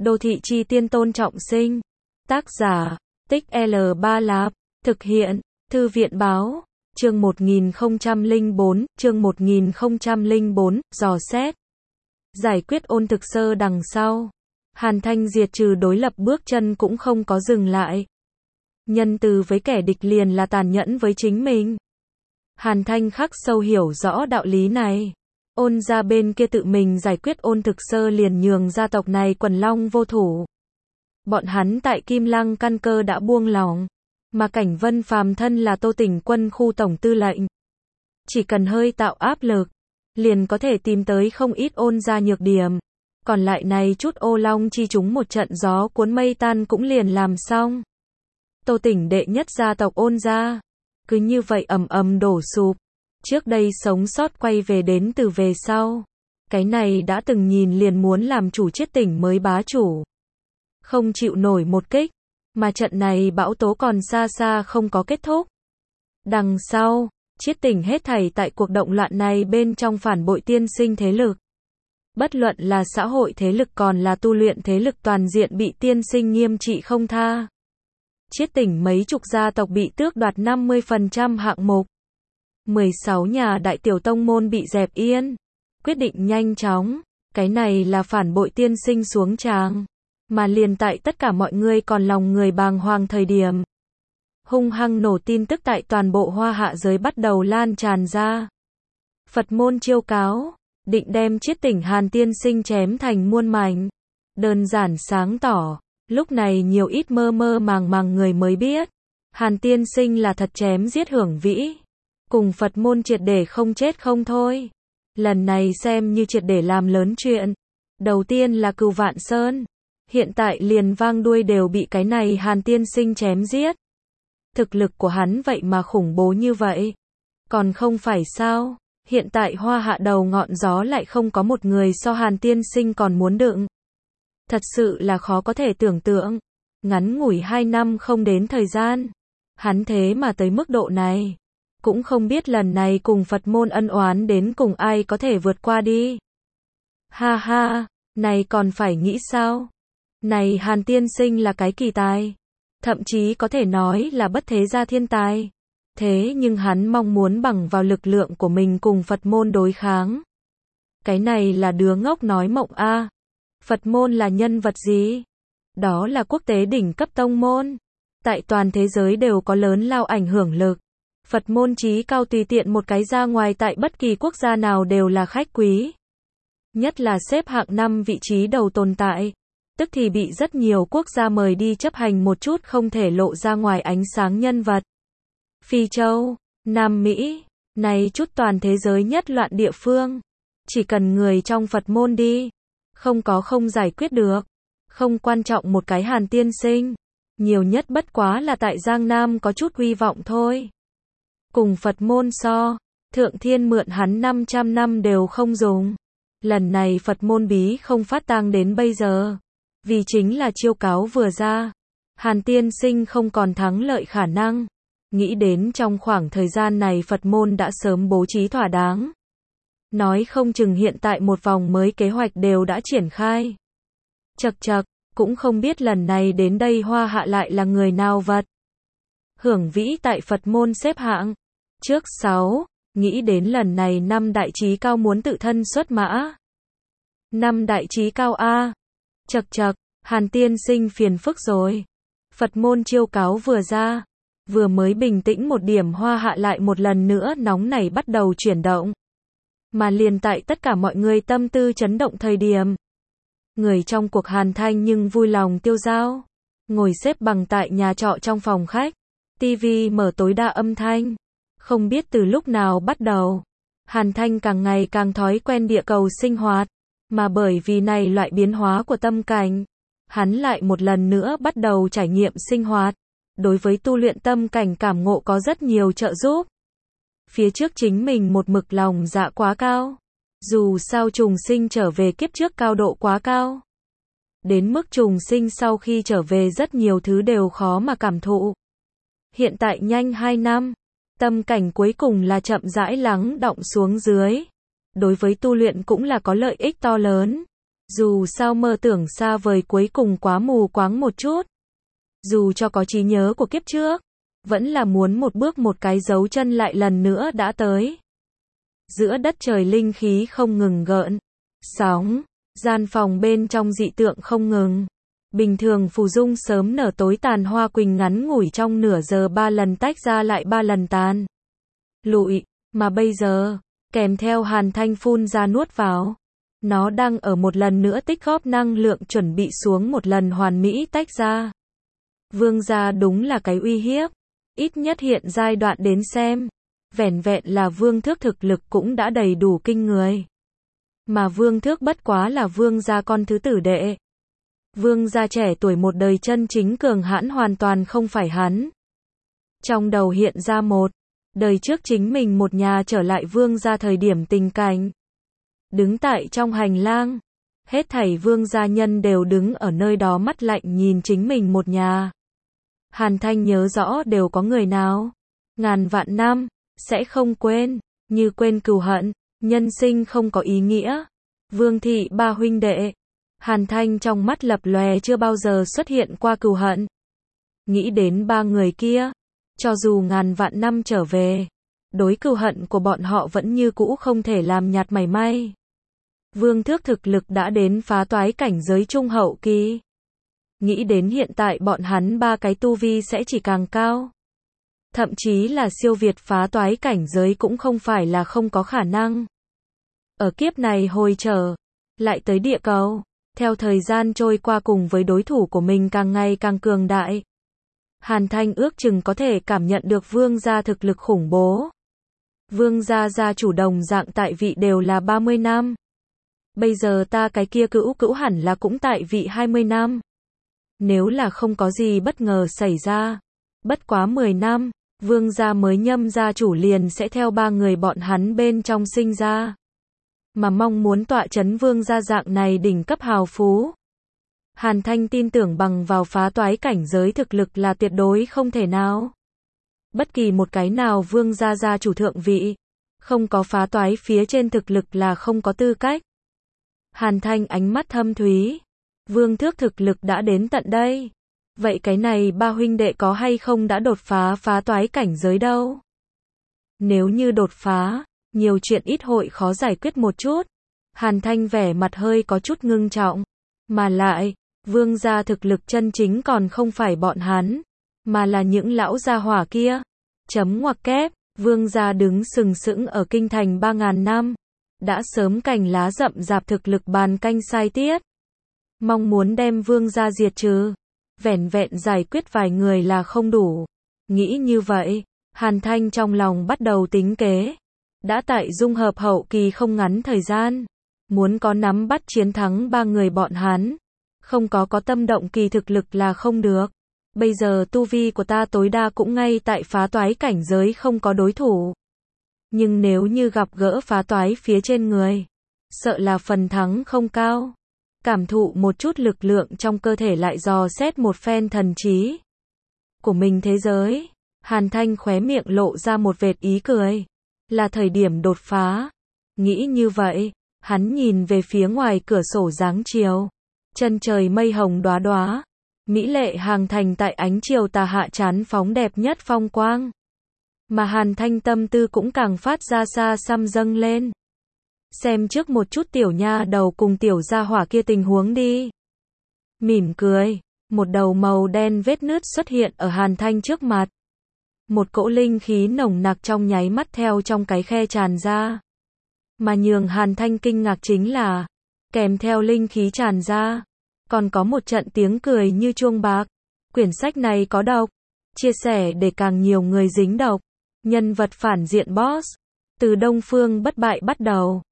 Đô thị chi tiên Tôn Trọng Sinh. Tác giả, Tích L3 Lạp. Thực hiện, Thư viện báo. Chương 1004, chương 1004, dò xét. Giải quyết ôn thực sơ đằng sau. Hàn Thanh diệt trừ đối lập bước chân cũng không có dừng lại. Nhân từ với kẻ địch liền là tàn nhẫn với chính mình. Hàn Thanh khắc sâu hiểu rõ đạo lý này. Ôn gia bên kia tự mình giải quyết ôn thực sơ liền nhường gia tộc này quần long vô thủ. Bọn hắn tại Kim Lăng căn cơ đã buông lỏng. Mà Cảnh Vân phàm thân là Tô Tỉnh quân khu tổng tư lệnh. Chỉ cần hơi tạo áp lực, liền có thể tìm tới không ít ôn gia nhược điểm. Còn lại này chút ô long chi chúng một trận gió cuốn mây tan cũng liền làm xong. Tô Tỉnh đệ nhất gia tộc ôn gia. Cứ như vậy ầm ầm đổ sụp. Trước đây sống sót quay về đến từ về sau. Cái này đã từng nhìn liền muốn làm chủ Chiết Tỉnh mới bá chủ. Không chịu nổi một kích. Mà trận này bão tố còn xa xa không có kết thúc. Đằng sau, Chiết Tỉnh hết thảy tại cuộc động loạn này bên trong phản bội tiên sinh thế lực. Bất luận là xã hội thế lực còn là tu luyện thế lực toàn diện bị tiên sinh nghiêm trị không tha. Chiết Tỉnh mấy chục gia tộc bị tước đoạt 50% hạng mục. 16 nhà đại tiểu tông môn bị dẹp yên. Quyết định nhanh chóng, cái này là phản bội tiên sinh xuống tràng. Mà liền tại tất cả mọi người còn lòng người bàng hoàng thời điểm. Hung hăng nổ tin tức tại toàn bộ Hoa Hạ giới bắt đầu lan tràn ra. Phật môn chiêu cáo, định đem Chiết Tỉnh Hàn tiên sinh chém thành muôn mảnh. Đơn giản sáng tỏ, lúc này nhiều ít mơ mơ màng màng người mới biết. Hàn tiên sinh là thật chém giết hưởng vĩ. Cùng Phật môn triệt để không chết không thôi. Lần này xem như triệt để làm lớn chuyện. Đầu tiên là Cửu Vạn Sơn. Hiện tại liền vang đuôi đều bị cái này Hàn tiên sinh chém giết. Thực lực của hắn vậy mà khủng bố như vậy. Còn không phải sao, hiện tại Hoa Hạ đầu ngọn gió lại không có một người so Hàn tiên sinh còn muốn đựng. Thật sự là khó có thể tưởng tượng. Ngắn ngủi 2 năm không đến thời gian. Hắn thế mà tới mức độ này. Cũng không biết lần này cùng Phật môn ân oán đến cùng ai có thể vượt qua đi. Ha ha, này còn phải nghĩ sao? Này Hàn tiên sinh là cái kỳ tài. Thậm chí có thể nói là bất thế gia thiên tài. Thế nhưng hắn mong muốn bằng vào lực lượng của mình cùng Phật môn đối kháng. Cái này là đứa ngốc nói mộng a. Phật môn là nhân vật gì? Đó là quốc tế đỉnh cấp tông môn. Tại toàn thế giới đều có lớn lao ảnh hưởng lực. Phật môn chí cao tùy tiện một cái ra ngoài tại bất kỳ quốc gia nào đều là khách quý. Nhất là xếp hạng 5 vị trí đầu tồn tại. Tức thì bị rất nhiều quốc gia mời đi chấp hành một chút không thể lộ ra ngoài ánh sáng nhân vật. Phi Châu, Nam Mỹ, này chút toàn thế giới nhất loạn địa phương. Chỉ cần người trong Phật môn đi. Không có không giải quyết được. Không quan trọng một cái Hàn tiên sinh. Nhiều nhất bất quá là tại Giang Nam có chút hy vọng thôi. Cùng Phật môn so, Thượng Thiên mượn hắn 500 năm đều không dùng. Lần này Phật môn bí không phát tang đến bây giờ. Vì chính là chiêu cáo vừa ra. Hàn tiên sinh không còn thắng lợi khả năng. Nghĩ đến trong khoảng thời gian này Phật môn đã sớm bố trí thỏa đáng. Nói không chừng hiện tại một vòng mới kế hoạch đều đã triển khai. Chậc chậc, cũng không biết lần này đến đây Hoa Hạ lại là người nào vật. Hưởng vĩ tại Phật môn xếp hạng. Trước 6, nghĩ đến lần này 5 đại trí cao muốn tự thân xuất mã. 5 đại trí cao A. Chậc chậc, Hàn tiên sinh phiền phức rồi. Phật môn chiêu cáo vừa ra. Vừa mới bình tĩnh một điểm Hoa Hạ lại một lần nữa nóng nảy bắt đầu chuyển động. Mà liền tại tất cả mọi người tâm tư chấn động thời điểm. Người trong cuộc Hàn Thanh nhưng vui lòng tiêu dao. Ngồi xếp bằng tại nhà trọ trong phòng khách. TV mở tối đa âm thanh. Không biết từ lúc nào bắt đầu. Hàn Thanh càng ngày càng thói quen địa cầu sinh hoạt. Mà bởi vì này loại biến hóa của tâm cảnh. Hắn lại một lần nữa bắt đầu trải nghiệm sinh hoạt. Đối với tu luyện tâm cảnh cảm ngộ có rất nhiều trợ giúp. Phía trước chính mình một mực lòng dạ quá cao. Dù sao trùng sinh trở về kiếp trước cao độ quá cao. Đến mức trùng sinh sau khi trở về rất nhiều thứ đều khó mà cảm thụ. Hiện tại nhanh 2 năm. Tâm cảnh cuối cùng là chậm rãi lắng đọng xuống dưới. Đối với tu luyện cũng là có lợi ích to lớn. Dù sao mơ tưởng xa vời cuối cùng quá mù quáng một chút. Dù cho có trí nhớ của kiếp trước, vẫn là muốn một bước một cái dấu chân lại lần nữa đã tới. Giữa đất trời linh khí không ngừng gợn sóng, gian phòng bên trong dị tượng không ngừng. Bình thường phù dung sớm nở tối tàn, hoa quỳnh ngắn ngủi trong nửa giờ 3 lần tách ra lại 3 lần tàn lụi, mà bây giờ, kèm theo Hàn Thanh phun ra nuốt vào, nó đang ở một lần nữa tích góp năng lượng chuẩn bị xuống một lần hoàn mỹ tách ra. Vương gia đúng là cái uy hiếp, ít nhất hiện giai đoạn đến xem, vẻn vẹn là Vương Thước thực lực cũng đã đầy đủ kinh người. Mà Vương Thước bất quá là Vương gia con thứ tử đệ. Vương gia trẻ tuổi một đời chân chính cường hãn hoàn toàn không phải hắn. Trong đầu hiện ra một đời trước chính mình một nhà trở lại Vương gia thời điểm tình cảnh. Đứng tại trong hành lang, hết thảy Vương gia nhân đều đứng ở nơi đó mắt lạnh nhìn chính mình một nhà. Hàn Thanh nhớ rõ đều có người nào, ngàn vạn năm, sẽ không quên, như quên cừu hận, nhân sinh không có ý nghĩa. Vương thị ba huynh đệ, Hàn Thanh trong mắt lập lòe chưa bao giờ xuất hiện qua cừu hận. Nghĩ đến ba người kia, cho dù ngàn vạn năm trở về, đối cừu hận của bọn họ vẫn như cũ không thể làm nhạt mảy may. Vương Thước thực lực đã đến phá toái cảnh giới trung hậu kỳ. Nghĩ đến hiện tại bọn hắn ba cái tu vi sẽ chỉ càng cao. Thậm chí là siêu việt phá toái cảnh giới cũng không phải là không có khả năng. Ở kiếp này hồi trở lại tới địa cầu, theo thời gian trôi qua cùng với đối thủ của mình càng ngày càng cường đại, Hàn Thanh ước chừng có thể cảm nhận được Vương gia thực lực khủng bố. Vương gia gia chủ đồng dạng tại vị đều là 30 năm. Bây giờ ta cái kia cữu hẳn là cũng tại vị 20 năm. Nếu là không có gì bất ngờ xảy ra, bất quá 10 năm, Vương gia mới nhâm gia chủ liền sẽ theo ba người bọn hắn bên trong sinh ra. Mà mong muốn tọa chấn Vương gia dạng này đỉnh cấp hào phú, Hàn Thanh tin tưởng bằng vào phá toái cảnh giới thực lực là tuyệt đối không thể nào. Bất kỳ một cái nào Vương gia gia chủ thượng vị, không có phá toái phía trên thực lực là không có tư cách. Hàn Thanh ánh mắt thâm thúy. Vương Thước thực lực đã đến tận đây. Vậy cái này ba huynh đệ có hay không đã đột phá toái cảnh giới đâu? Nếu như đột phá, nhiều chuyện ít hội khó giải quyết một chút. Hàn Thanh vẻ mặt hơi có chút ngưng trọng. Mà lại, Vương gia thực lực chân chính còn không phải bọn hắn, mà là những lão gia hỏa kia. Chấm ngoặc kép, Vương gia đứng sừng sững ở kinh thành 3.000 năm. Đã sớm cành lá rậm rạp thực lực bàn canh sai tiết. Mong muốn đem Vương gia diệt trừ, vẻn vẹn giải quyết vài người là không đủ. Nghĩ như vậy, Hàn Thanh trong lòng bắt đầu tính kế. Đã tại dung hợp hậu kỳ không ngắn thời gian, muốn có nắm bắt chiến thắng ba người bọn hắn, không có tâm động kỳ thực lực là không được. Bây giờ tu vi của ta tối đa cũng ngay tại phá toái cảnh giới không có đối thủ. Nhưng nếu như gặp gỡ phá toái phía trên người, sợ là phần thắng không cao. Cảm thụ một chút lực lượng trong cơ thể lại dò xét một phen thần trí của mình thế giới. Hàn Thanh khóe miệng lộ ra một vệt ý cười. Là thời điểm đột phá. Nghĩ như vậy, hắn nhìn về phía ngoài cửa sổ dáng chiều. Chân trời mây hồng đóa đóa. Mỹ lệ hàng thành tại ánh chiều tà hạ chán phóng đẹp nhất phong quang. Mà Hàn Thanh tâm tư cũng càng phát ra xa xăm dâng lên. Xem trước một chút tiểu nha đầu cùng tiểu gia hỏa kia tình huống đi. Mỉm cười, một đầu màu đen vết nứt xuất hiện ở Hàn Thanh trước mặt. Một cỗ linh khí nồng nặc trong nháy mắt theo trong cái khe tràn ra. Mà nhường Hàn Thanh kinh ngạc chính là, kèm theo linh khí tràn ra, còn có một trận tiếng cười như chuông bạc. Quyển sách này có độc, chia sẻ để càng nhiều người dính độc. Nhân vật phản diện boss, từ Đông Phương Bất Bại bắt đầu.